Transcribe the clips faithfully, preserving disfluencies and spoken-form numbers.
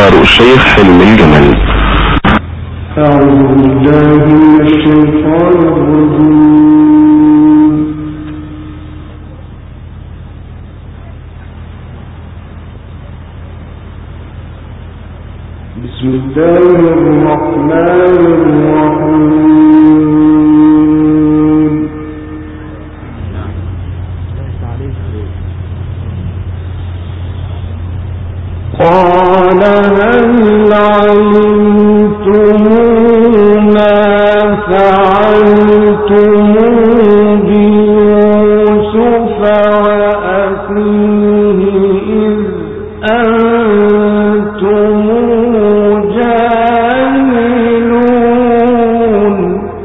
دار الشيخ حلمي الجمل. أعوذ بالله من الشيطان الرجيم. بسم الله الرحمن الرحيم. قال هل علمتم ما فعلتم بيوسف وأخيه إذ أنتم جاهلون.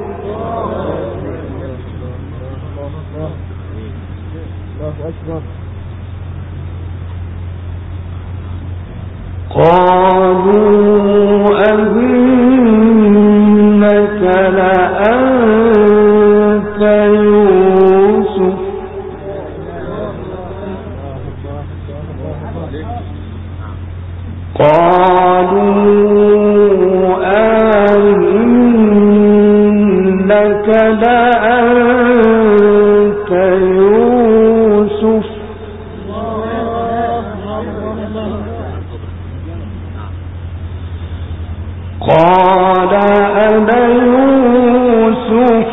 قالوا أئنك لأنت يوسف قالوا أئنك لأنت يوسف قال أنا يوسف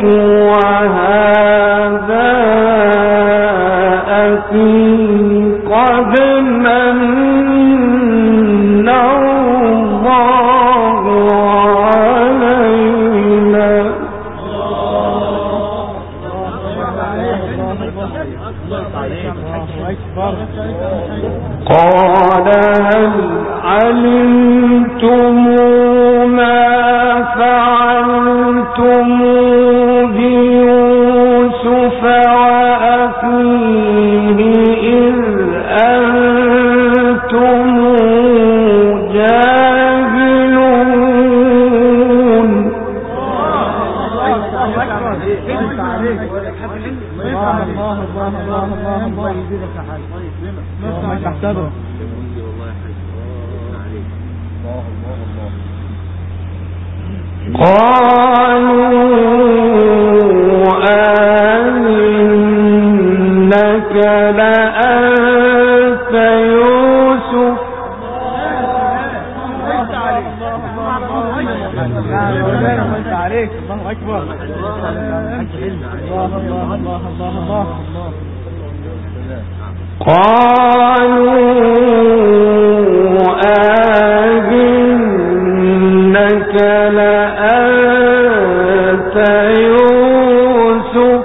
وهذا أخي قد من الله علينا قال هل علمتم ما فعلتم بيوسف وأخيه إذ أنتم جاهلون. قالوا أئنك لأنت يوسف قالوا أئنك لأنت يوسف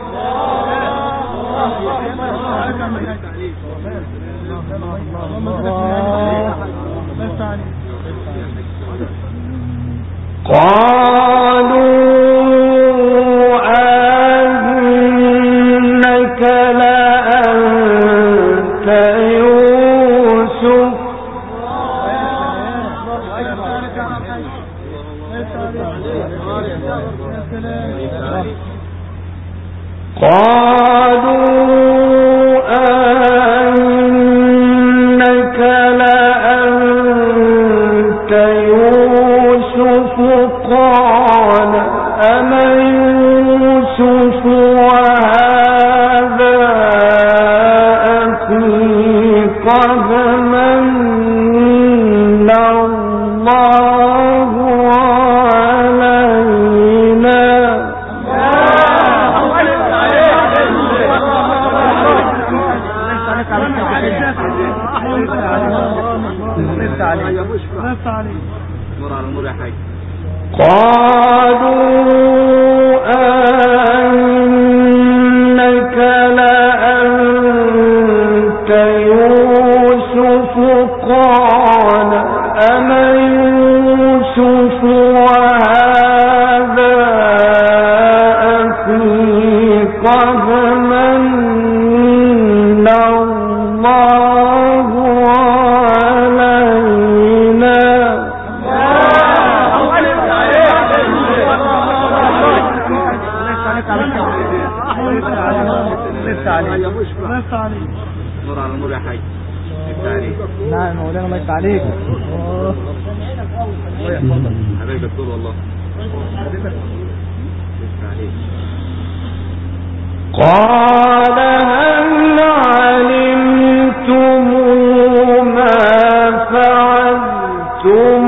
قالوا أئنك لأنت يوسف قالوا أئنك لأنت يوسف قال أنا يوسف وهذا أخي قد من الله علينا قالوا أئنك لأنت يوسف قال أنا يوسف وهذا أخي قد من الله علينا نعم مولانا الله يفتح عليك. حبايبك دكتور والله. قال هل علمتم ما فعلتم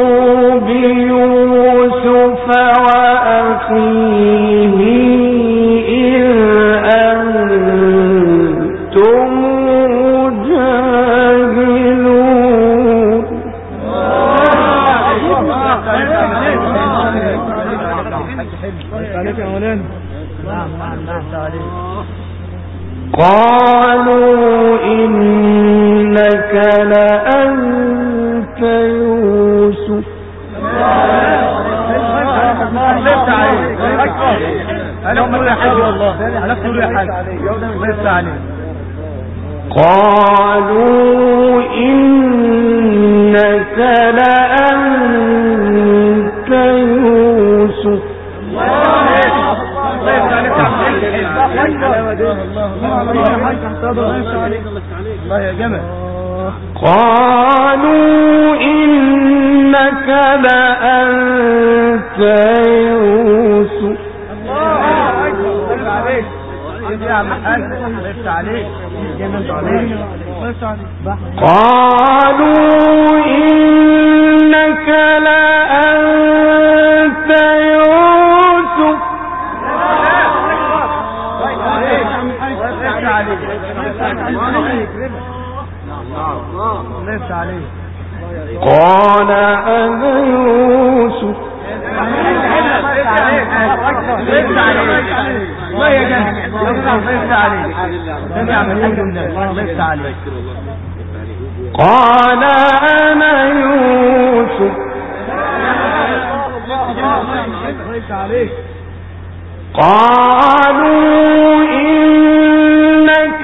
بيوسف وأخيه إذ أنتم جاهلون. قالوا إنك لأنت يوسف. قالوا إنك لأنت يوسف. الله يا جمال. قالوا إنك لأنت يوسف. قالوا إنك لأنت يوسف. قال أنا يوسف. الله يا جماعة قال أنا يوسف. قالوا إنك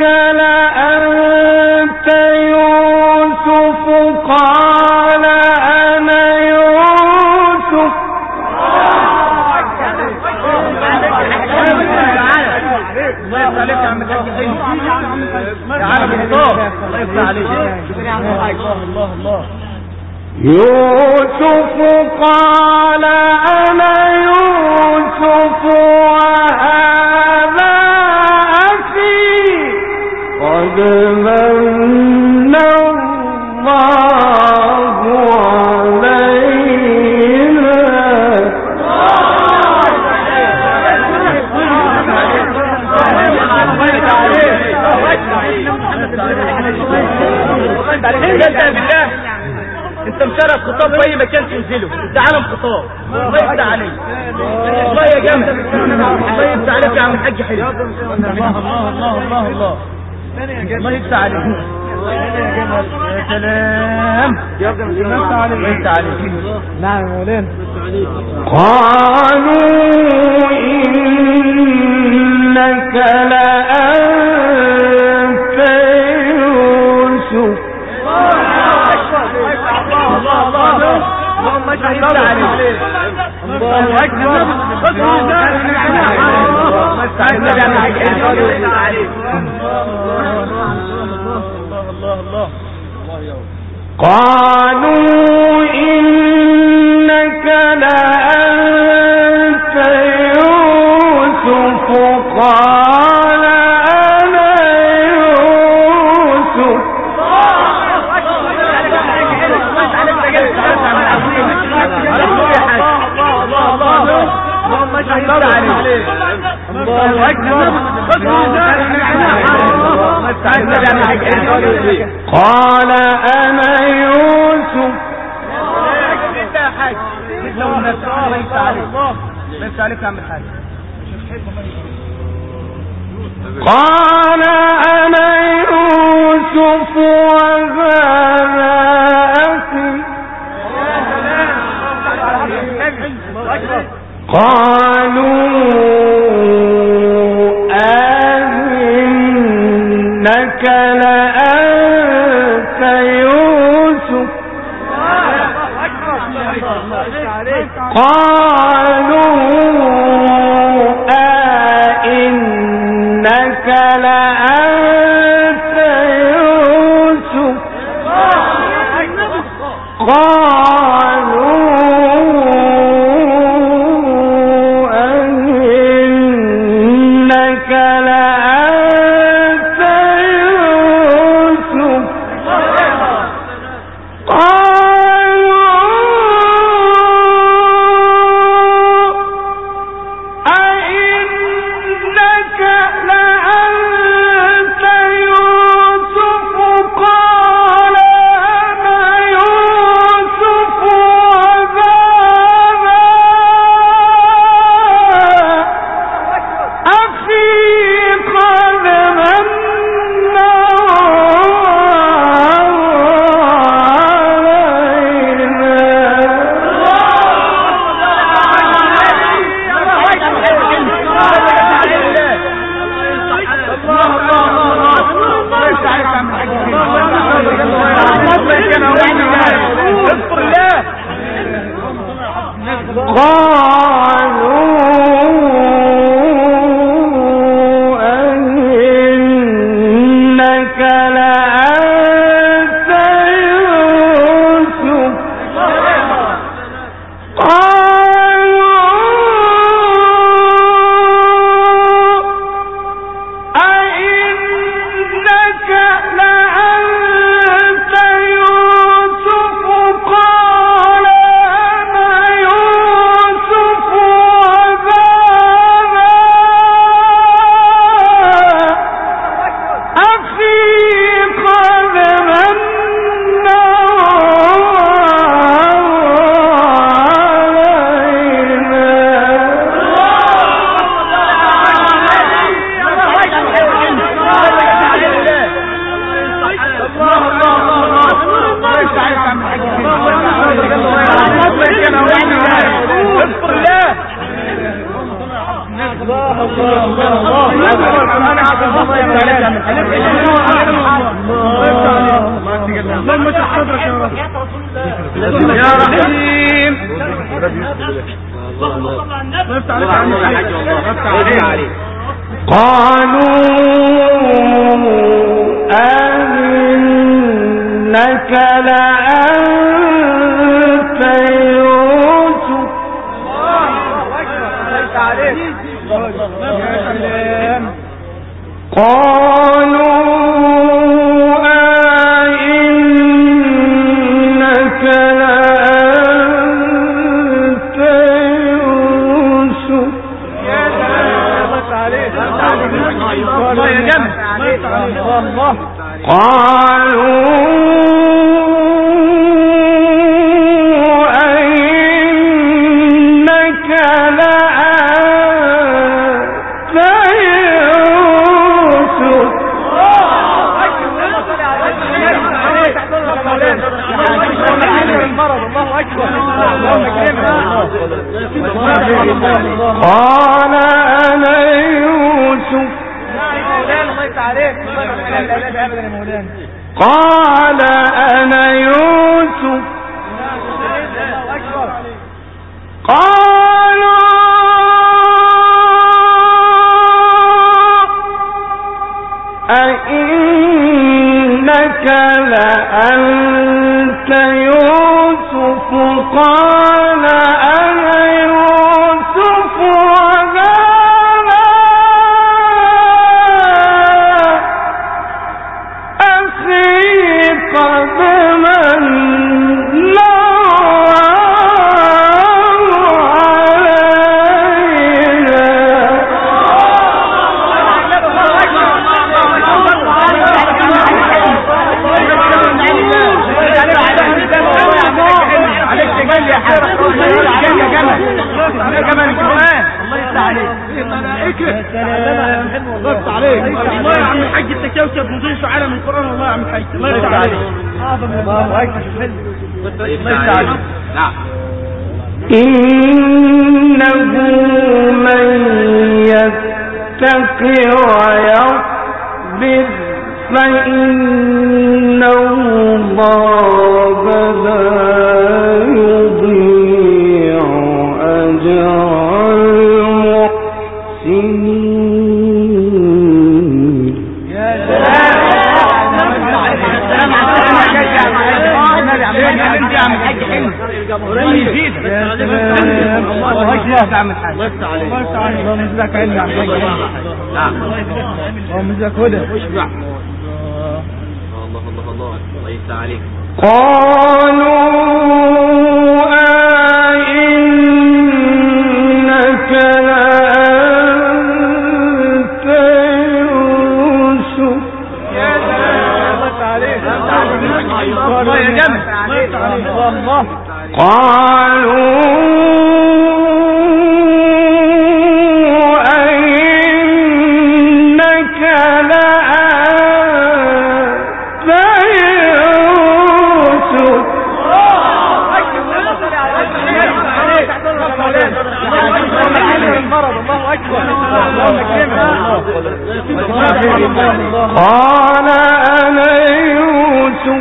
لأنت يوسف. قال أنا يوسف. الله يفتح عليك يا عم الحاج حلو يا عالم الطاق. الله يفتح عليك. الله الله يوسف. قال أنا يوسف وهذا أخي قد من الله علينا. انت مشرف خطاب في اي مكان تنزله. انت عالم خطاب. الله يفتح عليك. الله يا جماعه. الله يفتح عليك يا عم الحاج حلو. الله الله الله الله الله الله يفتح عليك. يا سلام. الله يفتح عليك. نعم يا مولانا. قالوا إنك لأنت يوسف. اللهم اشهد عليك. الله اكبر. قالوا إنك لأنت يوسف. قال أنا يوسف. اللهم اشهد عليك. الله اكبر. قال أنا يوسف. قال أنا يوسف وهذا أخي. قالوا أئنك لأنت يوسف. قالوا أئنك لأنت يوسف. يا رحيم قالوا أئنك لأنت يوسف قالوا أئنك لأنت يوسف قالوا أئنك لأنت يوسف قال أنا يوسف قال أنا يوسف قالوا أئنك لأنت يوسف قال أنا يوسف وهذا أخي قد من الله يا عم الحاج التكوكب نضيف عالم القرآن والله يا عم الحاج الله يفتح عليك الله اكبر الله يفتح عليك نعم إنه من يتق ويصبر فإن الله لا يضيع أجر المحسنين. يا سلام الله يزيدك يا سلام الله اكبر يا عم الحاج الله يفتح عليك الله يفتح عليك اللهم يجزاك علم يا عم الحاج نعم اللهم يجزاك هدى واشبع الله الله الله الله يفتح عليك قالوا أئنك لأنت يوسف يا سلام الله عليك الله يا جمل الله الله قالوا أئنك لأنت يوسف قال أنا يوسف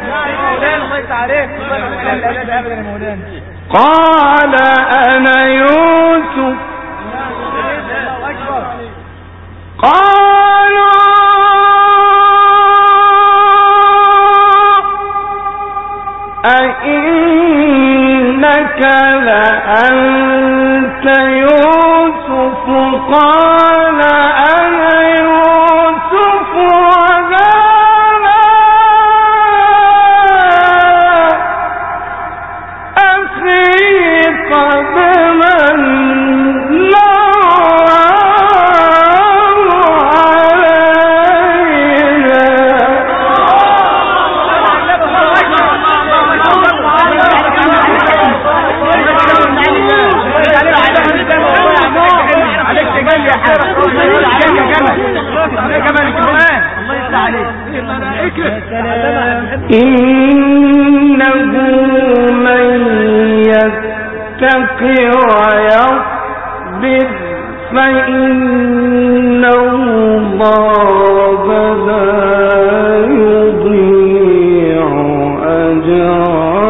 قال أنا يوسف قالوا أئنك لأنت يوسف قال أنا يوسف وهذا قد من إنه من يتق ويصبر فإن الله لا يضيع أجر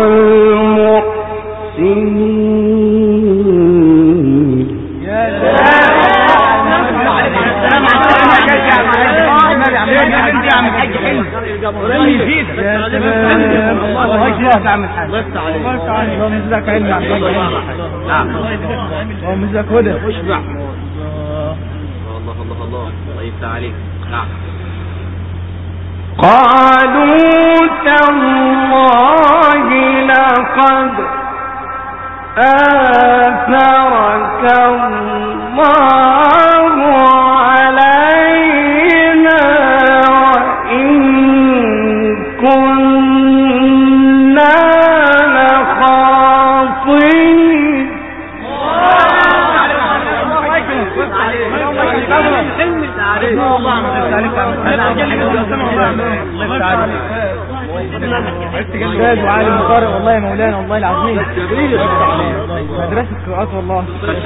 المحسنين. يا قالوا تالله لقد آثرك الله علينا وإن كنا لخاطئين. استاذ وعالم قارئ والله يا مولانا والله العظيم مدرسة قراءات والله.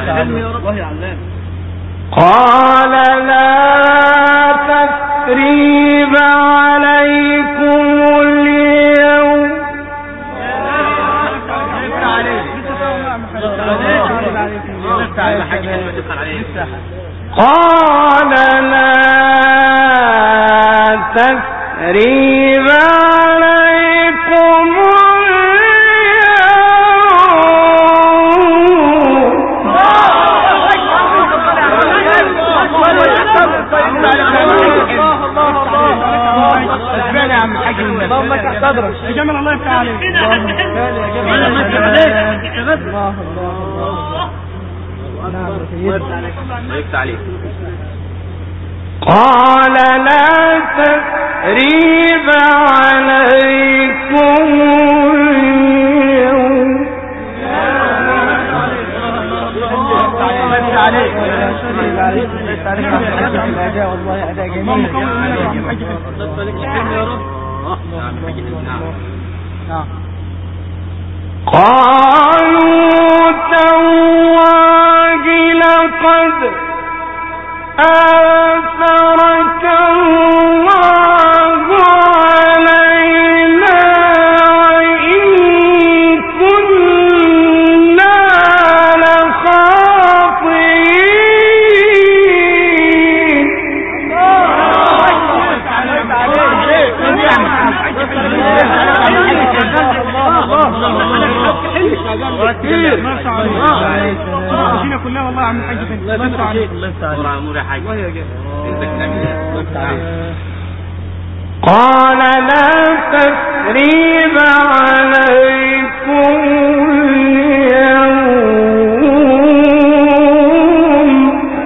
قال لا تثريب عليكم اليوم قال لا تثريب عليكم اللهم تحتضرك جمال الله يفتح عليك. الله قال لا تثريب عليكم اليوم والله أداء جميل. قالوا تالله لقد آثرك الله علينا وإن كنا لخاطئين. كلها والله عم الحاج الله يفتح عليك. الله يفتح عليك. قال لا تثريب عليكم اليوم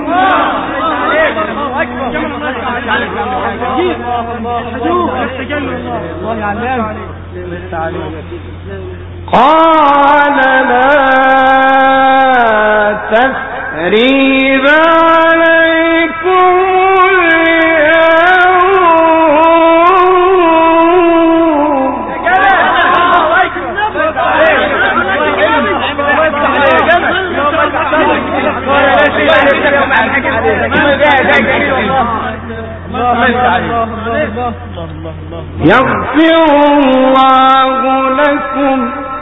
قال لا تثريب عليكم يغفر الله لكم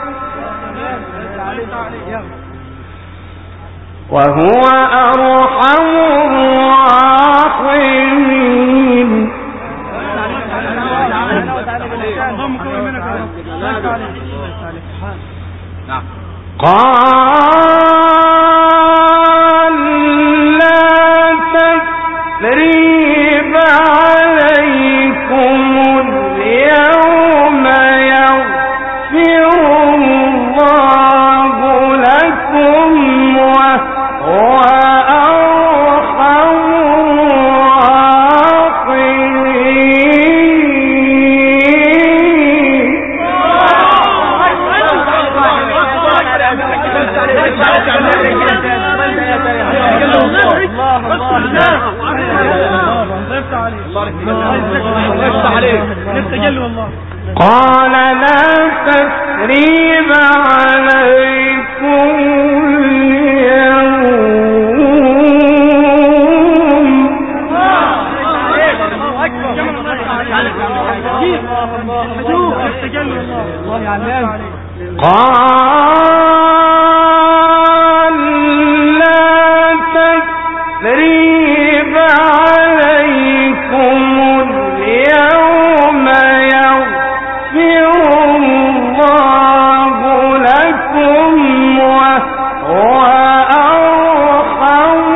وهو أرحم الراحمين. قال لا تثريب عليكم اليوم يغفر الله لكم وهو أرحم قال لا تثريب عليكم اليوم قال لا تثريب عليكم اليوم يغفر الله لكم وهو أرحم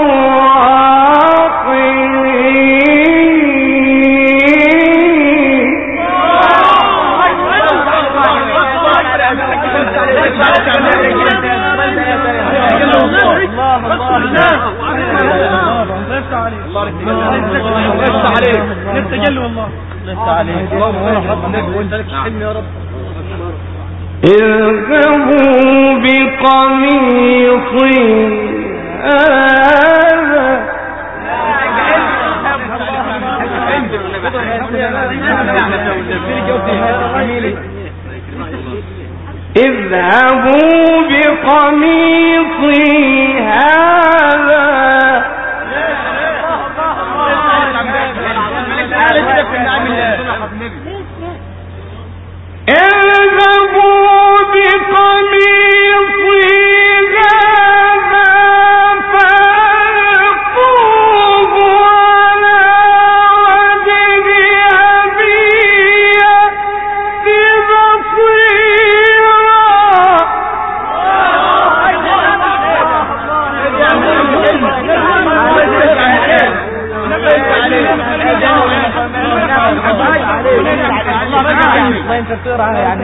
اذهبوا بقميصي هذا اذهبوا بقميصي هذا اذهبوا بقميصي هذا فألقوه على وجه أبي يأت بصيرا. انت بتقرا يعني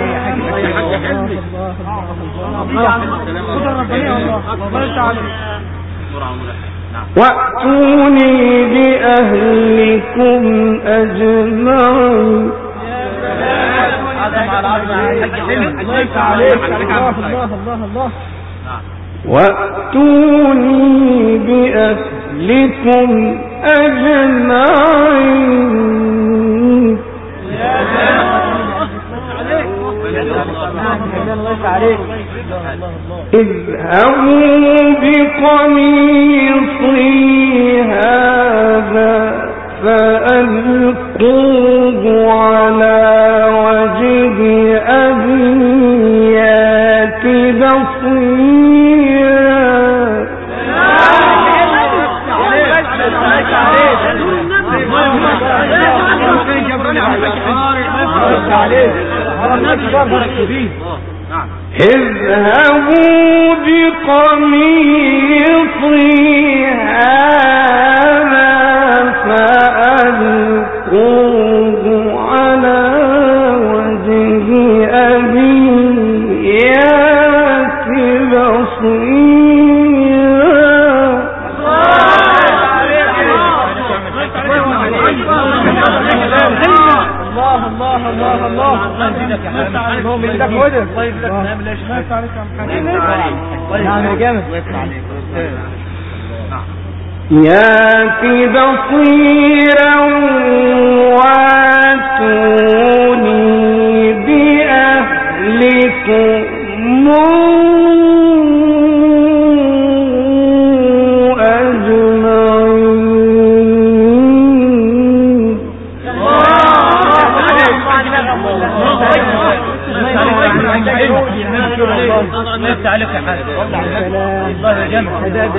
وأتوني بأهلكم أجمعين. وأتوني بأهلكم أجمعين. اذهبوا بقميصي هذا فألقوه على وجه أبي يأت بصيرا. اذهبوا بقميصي هذا فألقوه على وجه أبي يأت بصيرا. الله الله الله الله اللهم يدك وجه طيب لك نعم ليش ما عليك يا محمد نعم يا جامد يأت بصيرا واتوني بأهلكم عليك يا حاج الله جمع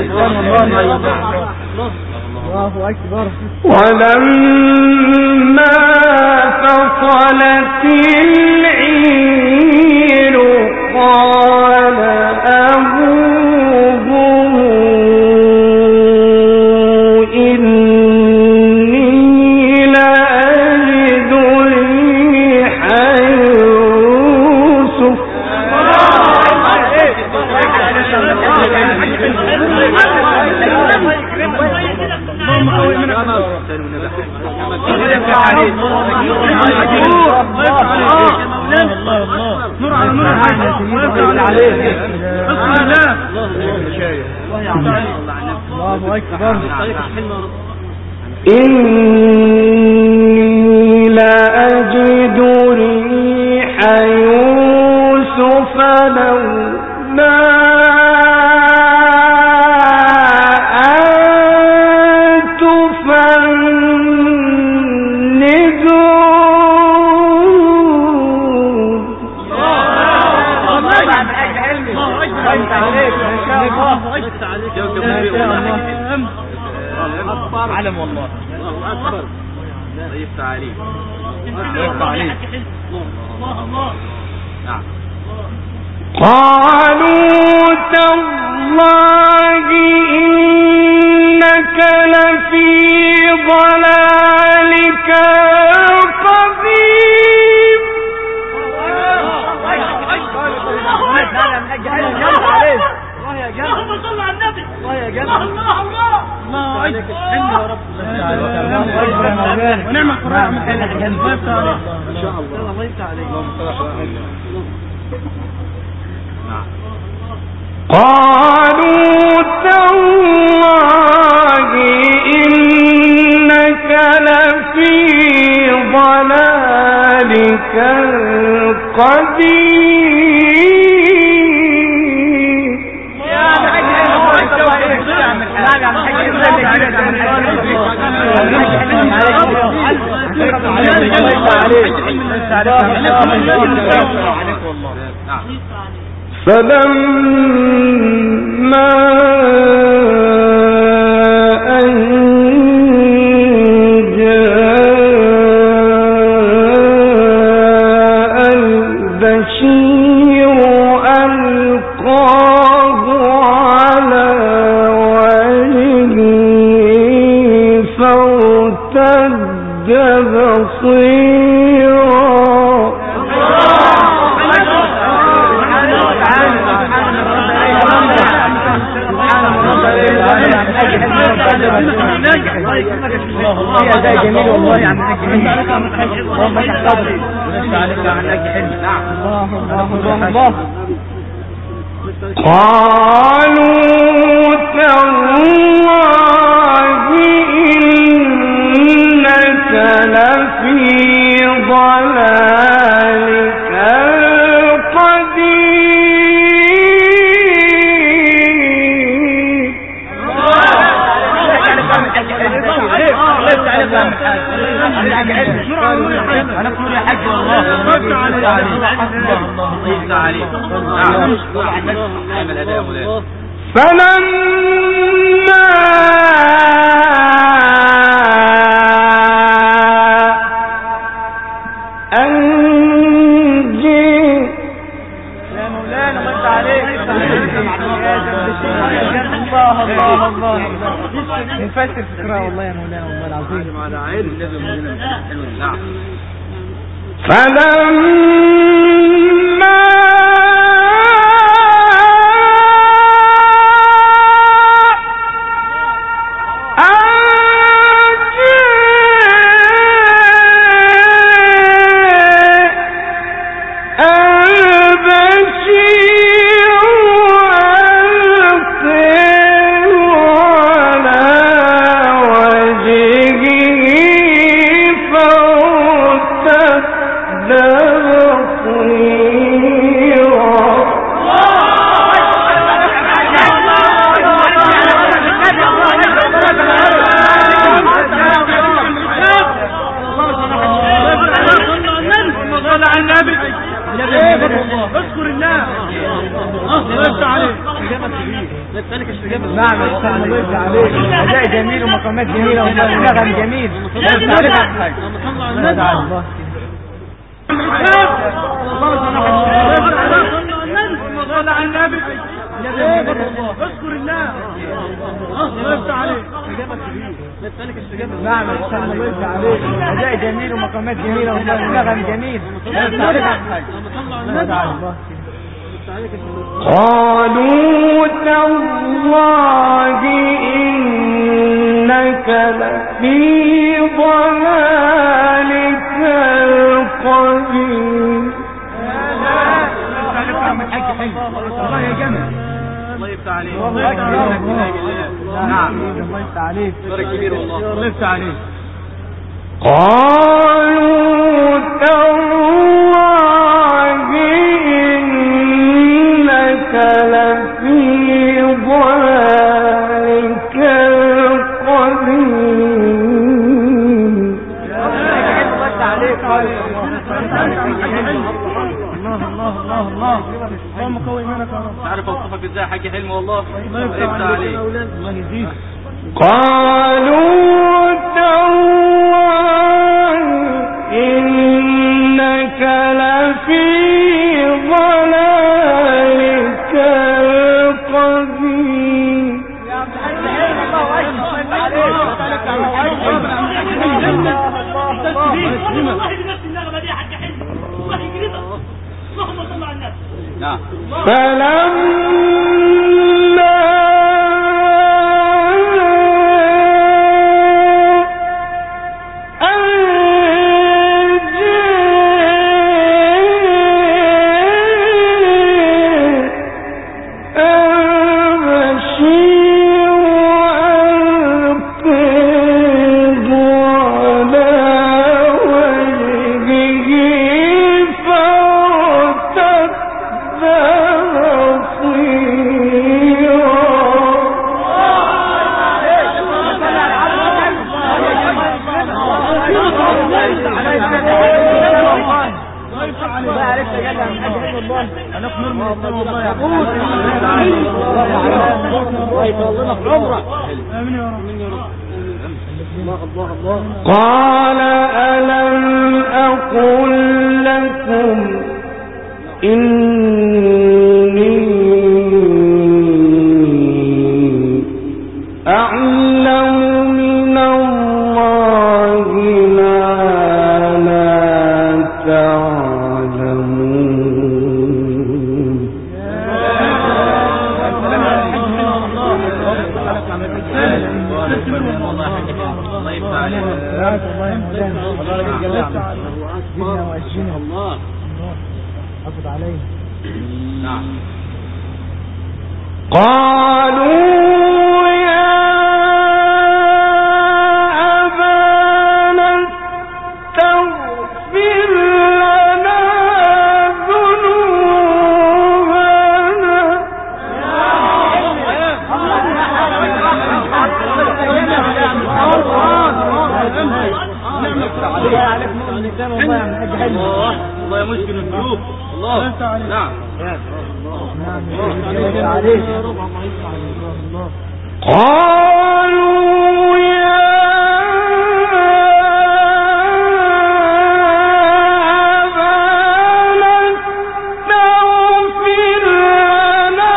الله أكبر. ولما فصلت العير قال أبوهم إني لأجد ريح يوسف. الله أكبر. إني لأجد ريح يوسف لولا علم والله. الله اكبر. طيب تعالي. طيب تعالي. الله الله. نعم. قالوا تالله إنك لفي ضلالك القديم. اللهم صل على النبي. الله الله الله الله عليك الحمد يا رب. ونعم القرآن من حين الله يفتح عليك ان شاء الله. الله يفتح عليك. اللهم صل على النبي. قالوا تالله إنك لفي ضلالك القديم. يا فلما أن جاء البشير ألقاه على وجهه فارتد بصيرا. جميل والله يا عم اللهم تحفظه عليك عن اجل حلم. نعم الله الله. قالوا تالله إنك لفي ضلالك انا كل يا حاج والله الله عليك. فلما أن جاء يا مولانا الله عليك. الله الله الله نفسر فكرة والله يا مولانا والله العظيم. على علم لازم مننا. نعم. فلما نعم الله يفتح عليك. اداء جميل ومقامات جميله ونغم جميل. الله عليك حاج. الله تعالى صل على النبي. اذكر الله. الله يفتح عليك. نعم الله يفتح عليك. اداء جميل ومقامات جميله ونغم جميل. الله عليك حاج. الله تعالى قالوا تالله إنك لفي ضلالك القديم. الله يا جمال. الله يفتح عليك. نعم الله يفتح عليك. بارك كبير والله. الله يفتح عليك. قالوا تالله إنك لفي ضلالك القديم. الله الله الله الله اللهم قوي منك يا رب. عارف اوصفك ازاي يا حاج حلمي والله. الله يفتح عليك. الله يزيد. قالوا تالله إنك لفي ضلالك القديم. فلما قال ألم أقل لكم إني أعلم من الله ما لا تعلمون. قالوا يا أبانا استغفر لنا ذنوبنا. الله يمسكن القلوب. الله. نعم. قالوا يا أبانا استغفر لنا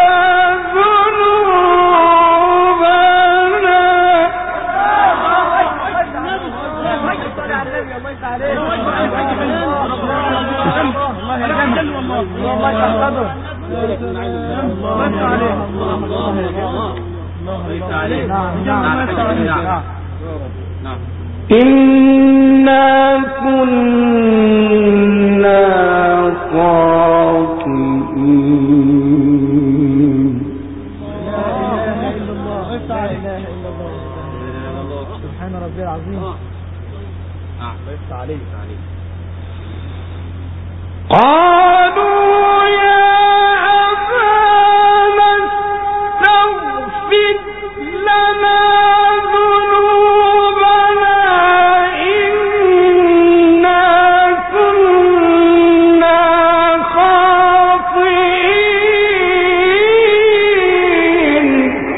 إنا كنا خاطئين. سبحان ربي العظيم. قالوا يا أبانا استغفر لنا ذنوبنا إنا كنا خاطئين.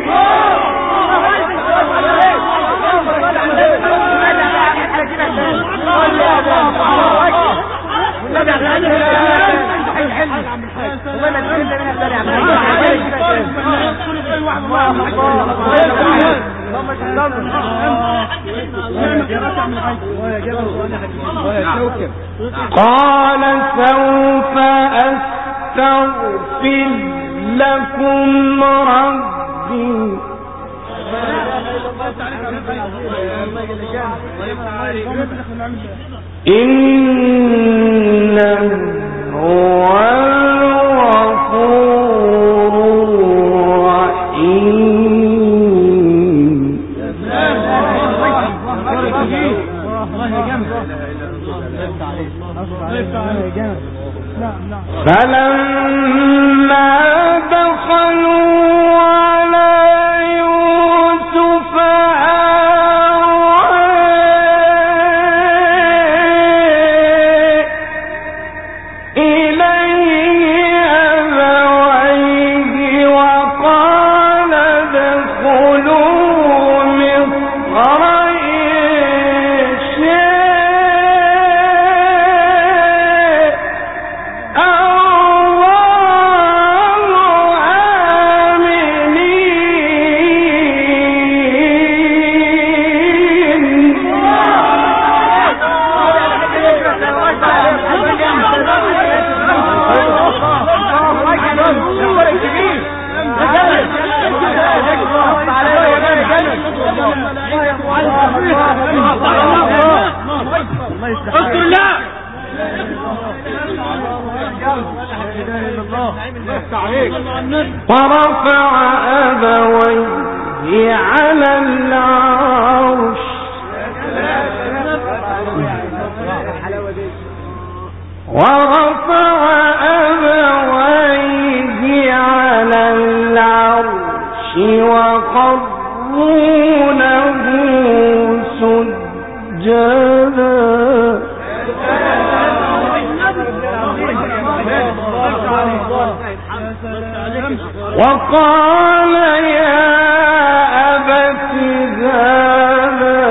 قال سوف أستغفر لكم ربي إنه هو الغفور الرحيم. فلما دخلوا على يوسف إليه أبويه وقال ادخلوا اذكر الله. ورفع أبويه على العرش ورفع أبويه على العرش وخروا له سجدا وقال يا أبت هذا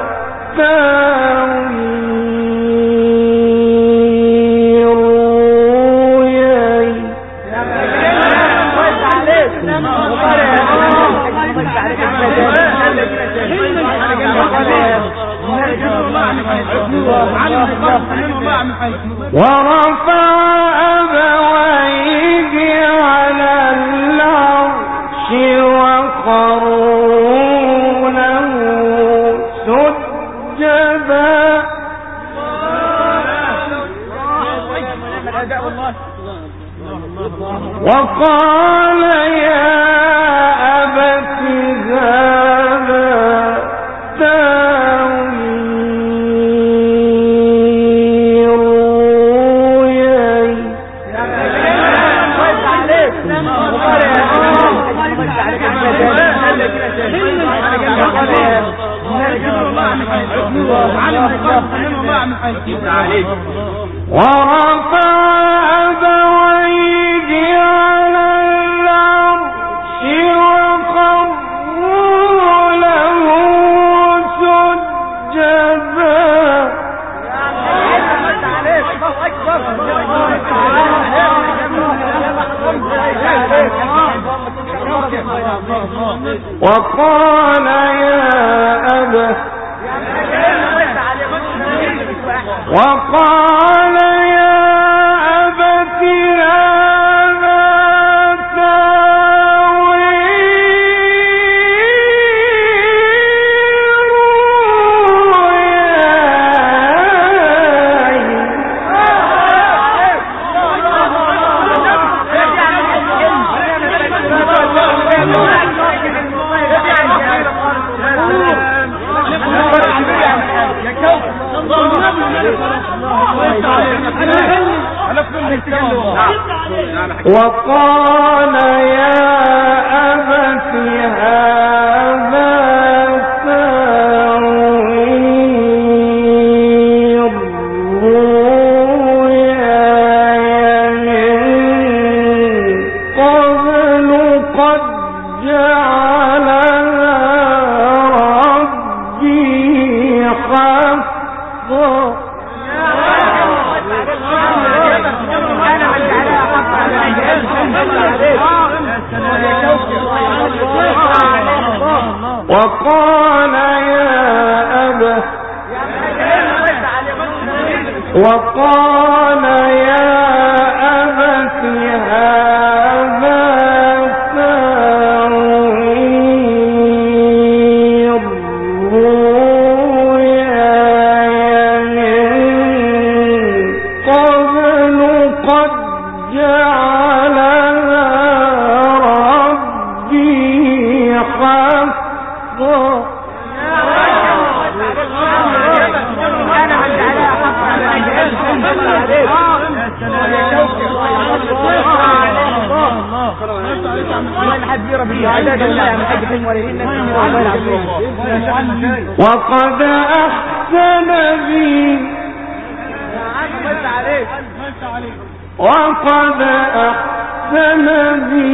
تأويل رؤياي ورفع أبويه على العرش وخروا له سجدا وقال يا أبت هذا تأويل رؤياي ورفع أبويه على العرش وخروا له سجدا وقال يا أبت وقال يا أبت هذا تأويل رؤياي وقال يا أبت هذا تأويل رؤياي من قبل قد جعلها ربي حقا وقال يا أبت وقال يا أبت هذا تأويل رؤياي من قبل قد جعلها ربي حقا وقد أحسن بي وقد أحسن بي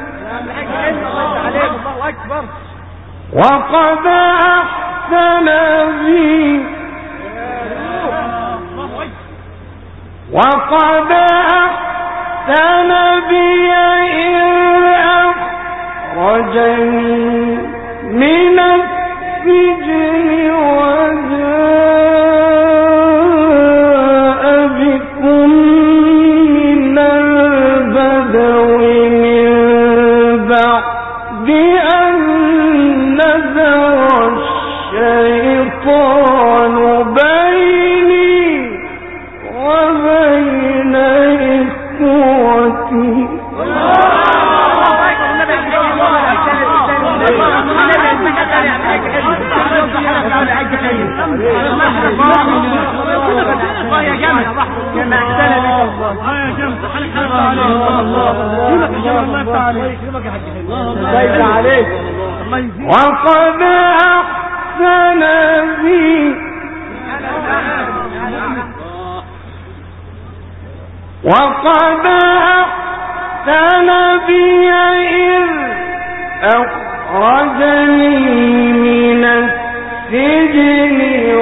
وقد أحسن بي وقد أحسن بي إذ أخرجني من السجن وجاء بكم من البدو من بعد أن نزغ الشيطان بيني الله يا جمل كما احسن بك الله يا جمل الله يفتح عليك الله يفتح عليك وقد أحسن بي وقد أحسن بي إذ أخرجني من السجن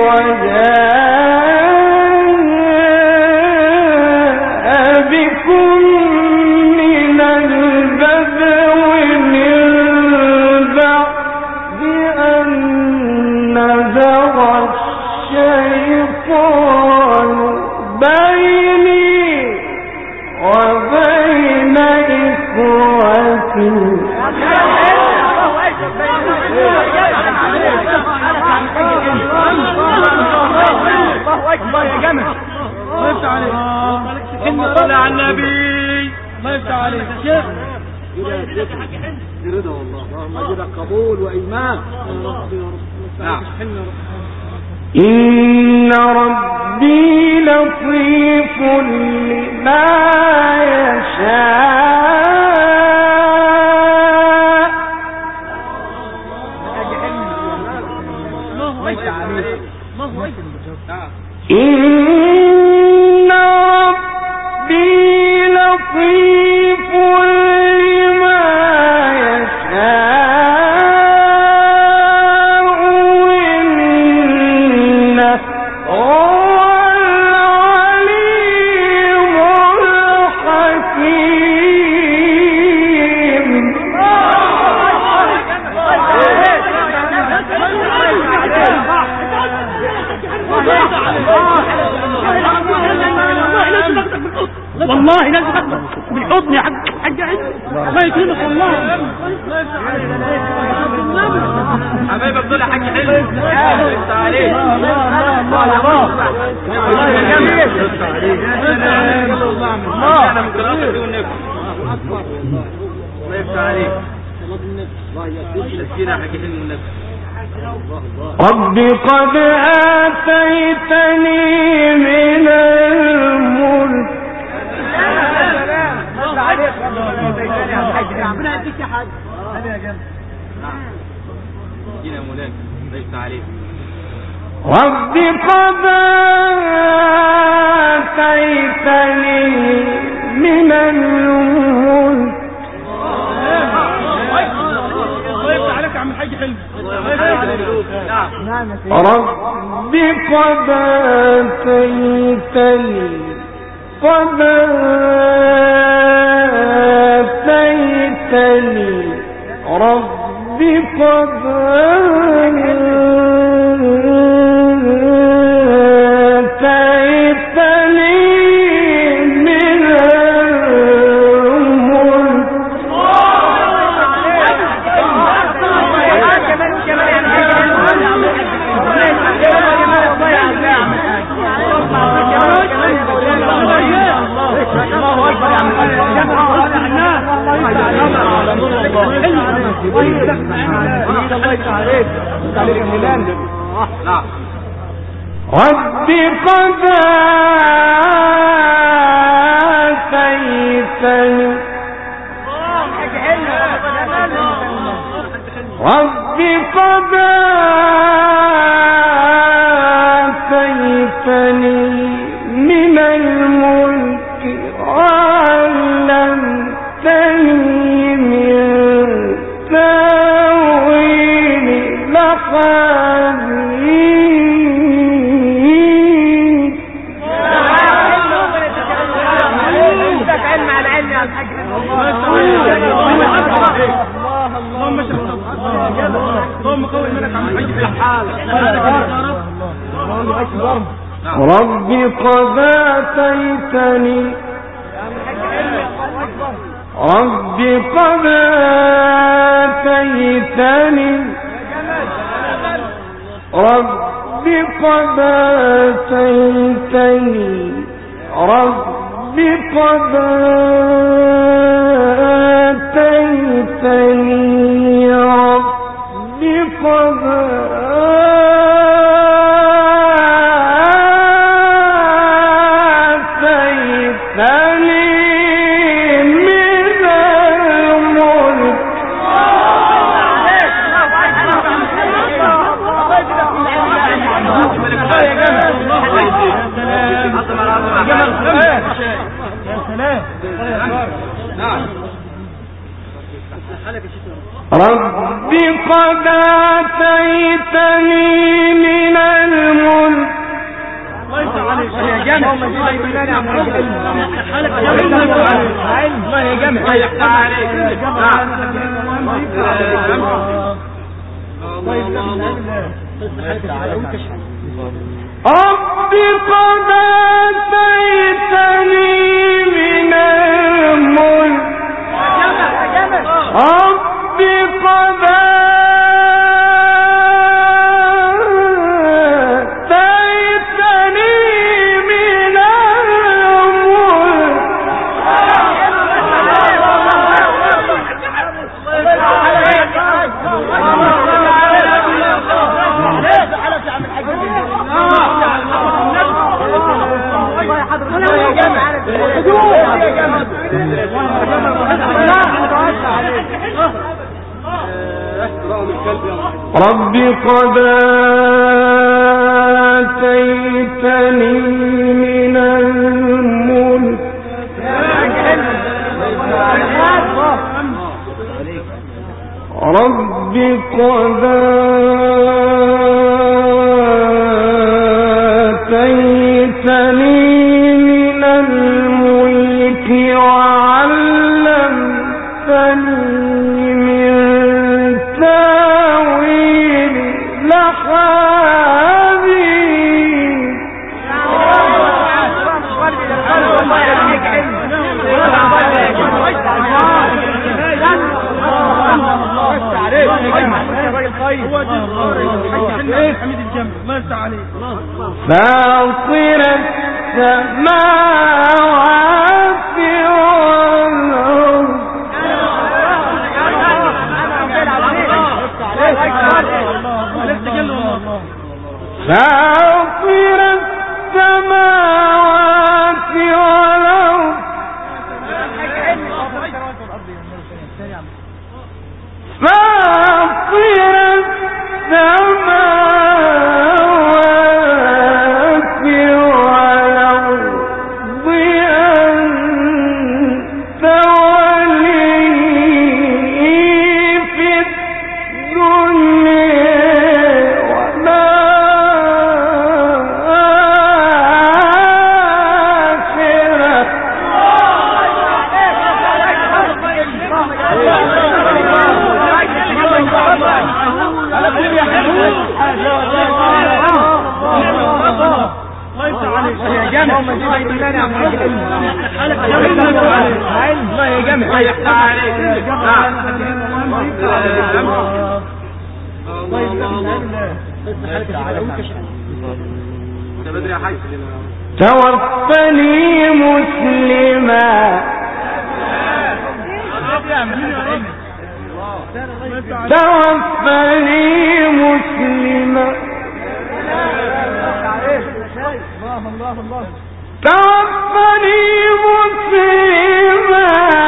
وجاء بكم من البدو من بعد أن نزغ الشيطان بيني وبين إخوتي الله يا جمل الله يفتح عليك إن طلع على النبي الله يفتح عليك شيخ رضا والله اللهم اجعلك قبول وإيمان نعم إن ربي لطيف لما يشاء إن ربي لطيف لما يشاء إنه هو العليم الحكيم والله لازم اخدك بالحضن يا حاج حاج الله يكرمك والله حبايبك دول يا حاج حلو انت عليك الله الله يا جميل الله انا من قراءتك دي والنبي الله يفتح عليك الله يسكينا يا حاج حلو والنبي رب قد آتيتني من الملك ربنا يديك يا حاج هذا يا جنب جينا مولاك ليس عليك رب قد آتيتني من الملك الله يفتح عليك يا عم الحاج حلو رب قد آتيتني قد آتيتني رب قد آتيتني من رب قد آتيتني رب قد آتيتني من الملك وعلمتني من تأويل الأحاديث اللهم قوي منك عم الحاج في الحال رب قد آتيتني رب قد آتيتني رب قد آتيتني رب قد آتيتني رب قد رب قد آتيتني من الملك يا جمع الله يا جمع رب قد آتيتني من الملك رب قد آتيتني من رب قد آتيتني من الملك رب قد آتيتني من الملك وعلمتني من تاويل الأحاديث فاطر السماوات والأرض فاطر السماوات والأرض فاطر السماوات والأرض أنت ولي في الدنيا توفني مسلما توفني مسلما توفني مسلما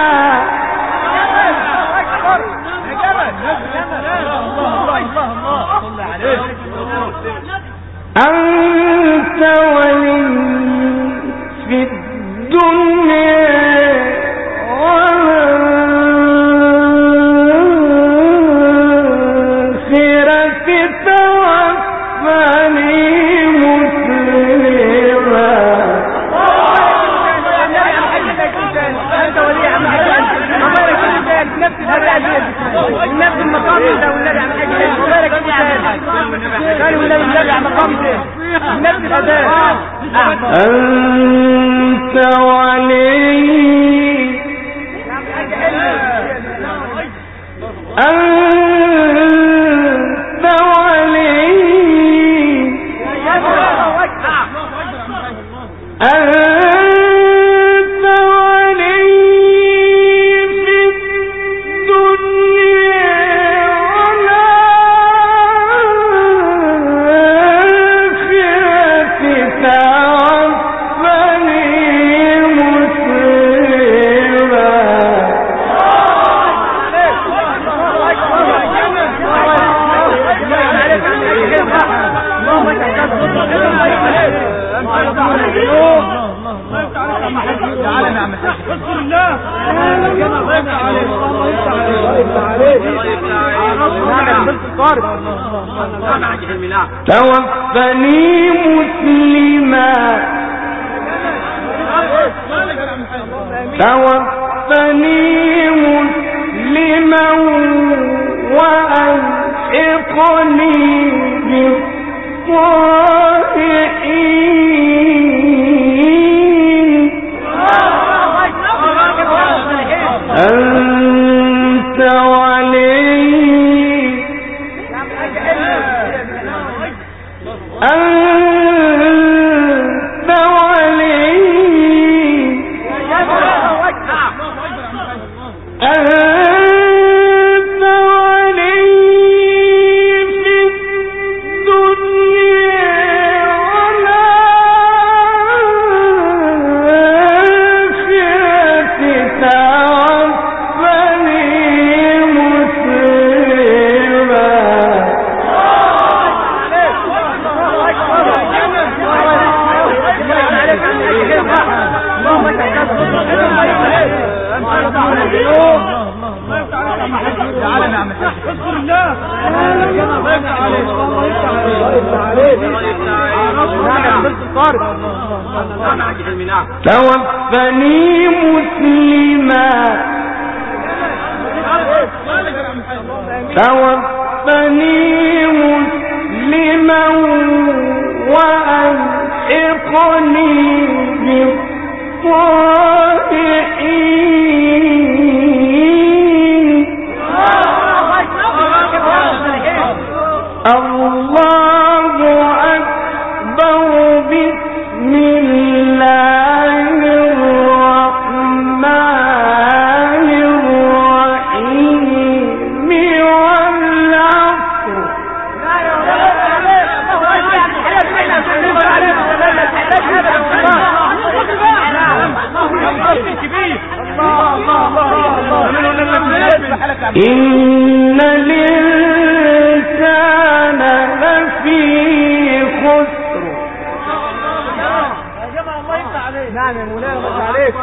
أنت ولي في الدنيا والآخرة توفني مسلما النبي المقام ده والنبي عم حاجه بارك فيك قالوا النبي على مقام ده النبي الاداء أنت ولي أنت ولي أنت ولي في الدنيا والآخرة توفني مسلما تعالى يا عم الحاج. اذكر الله. الله يفتح عليك. الله يفتح عليك. نعم بنت القارب. توفني مسلما توفني مسلما وألحقني بالصالحين. أنت ولي أنت ولي أنت ولي في الدنيا والآخرة. توفني مسلما تعالى يا عم الحاج. اذكر الله. الله يفتح عليك. الله يفتح عليك. نعم بنت القارب. توفني مسلما توفني مسلما وألحقني بالصالحين. الله أكبر. بسم الله الرحمن الرحيم. والعصر إن الإنسان لفي خسر. نعم يا مولانا الله عليك.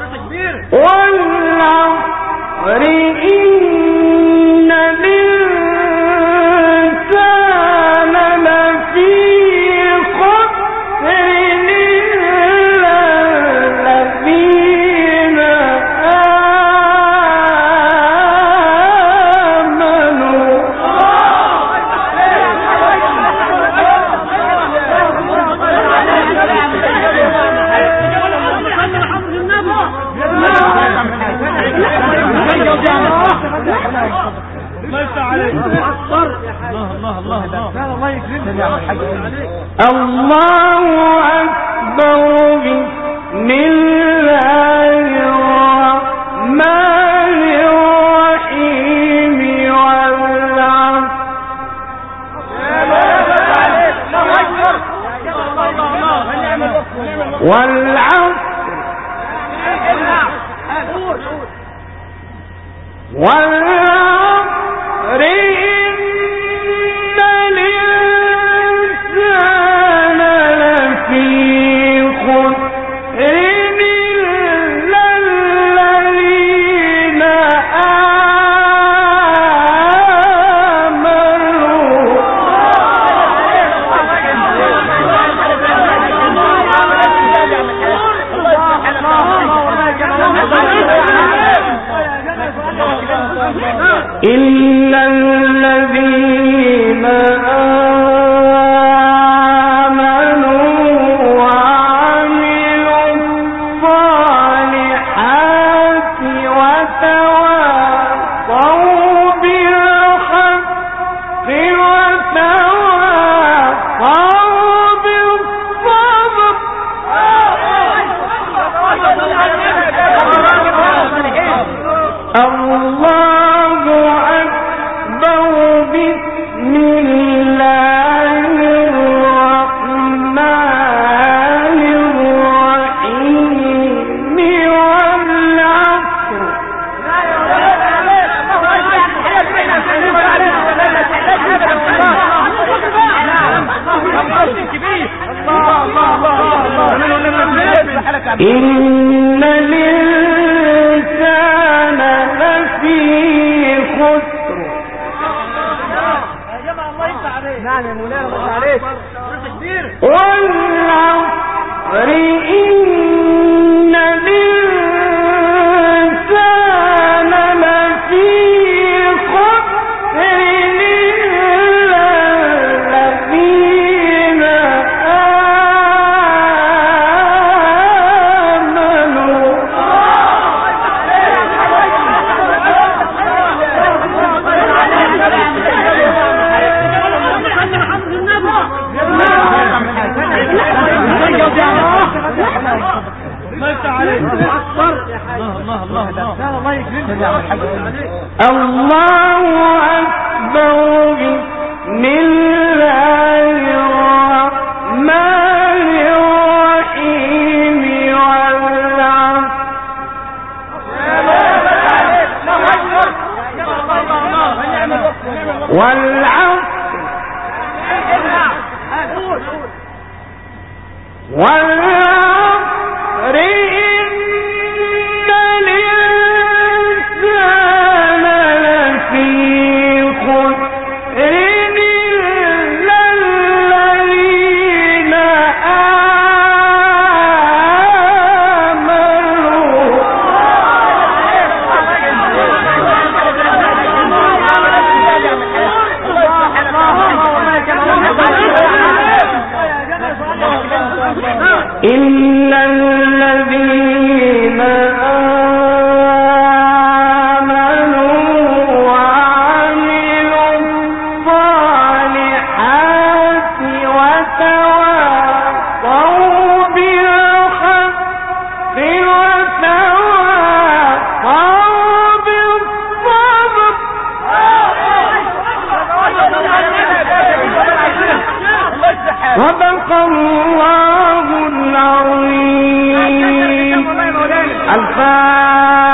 والعصر إن الإنسان لفي خسر إلا الذين آمنوا الله أكبر. بسم الله الرحمن الرحيم. والعصر والعصر والعصر إن الإنسان لفي خسر إلا الذين آمنوا. إلا الذين آمنوا وعملوا الصالحات وتواصوا بالحق وتواصوا بالصبر. الله أكبر. بسم الله الرحمن الرحيم. والعصر الله الله الله الله. إن الإنسان لفي خسر. نعم يا مولانا الله عليك. والعصر إن الإنسان لفي خسر إلا الذين آمنوا الله أكبر. بسم الله الرحمن الرحيم. والعصر والعصر والعصر إن الإنسان لفي خسر إلا الذين آمنوا. إن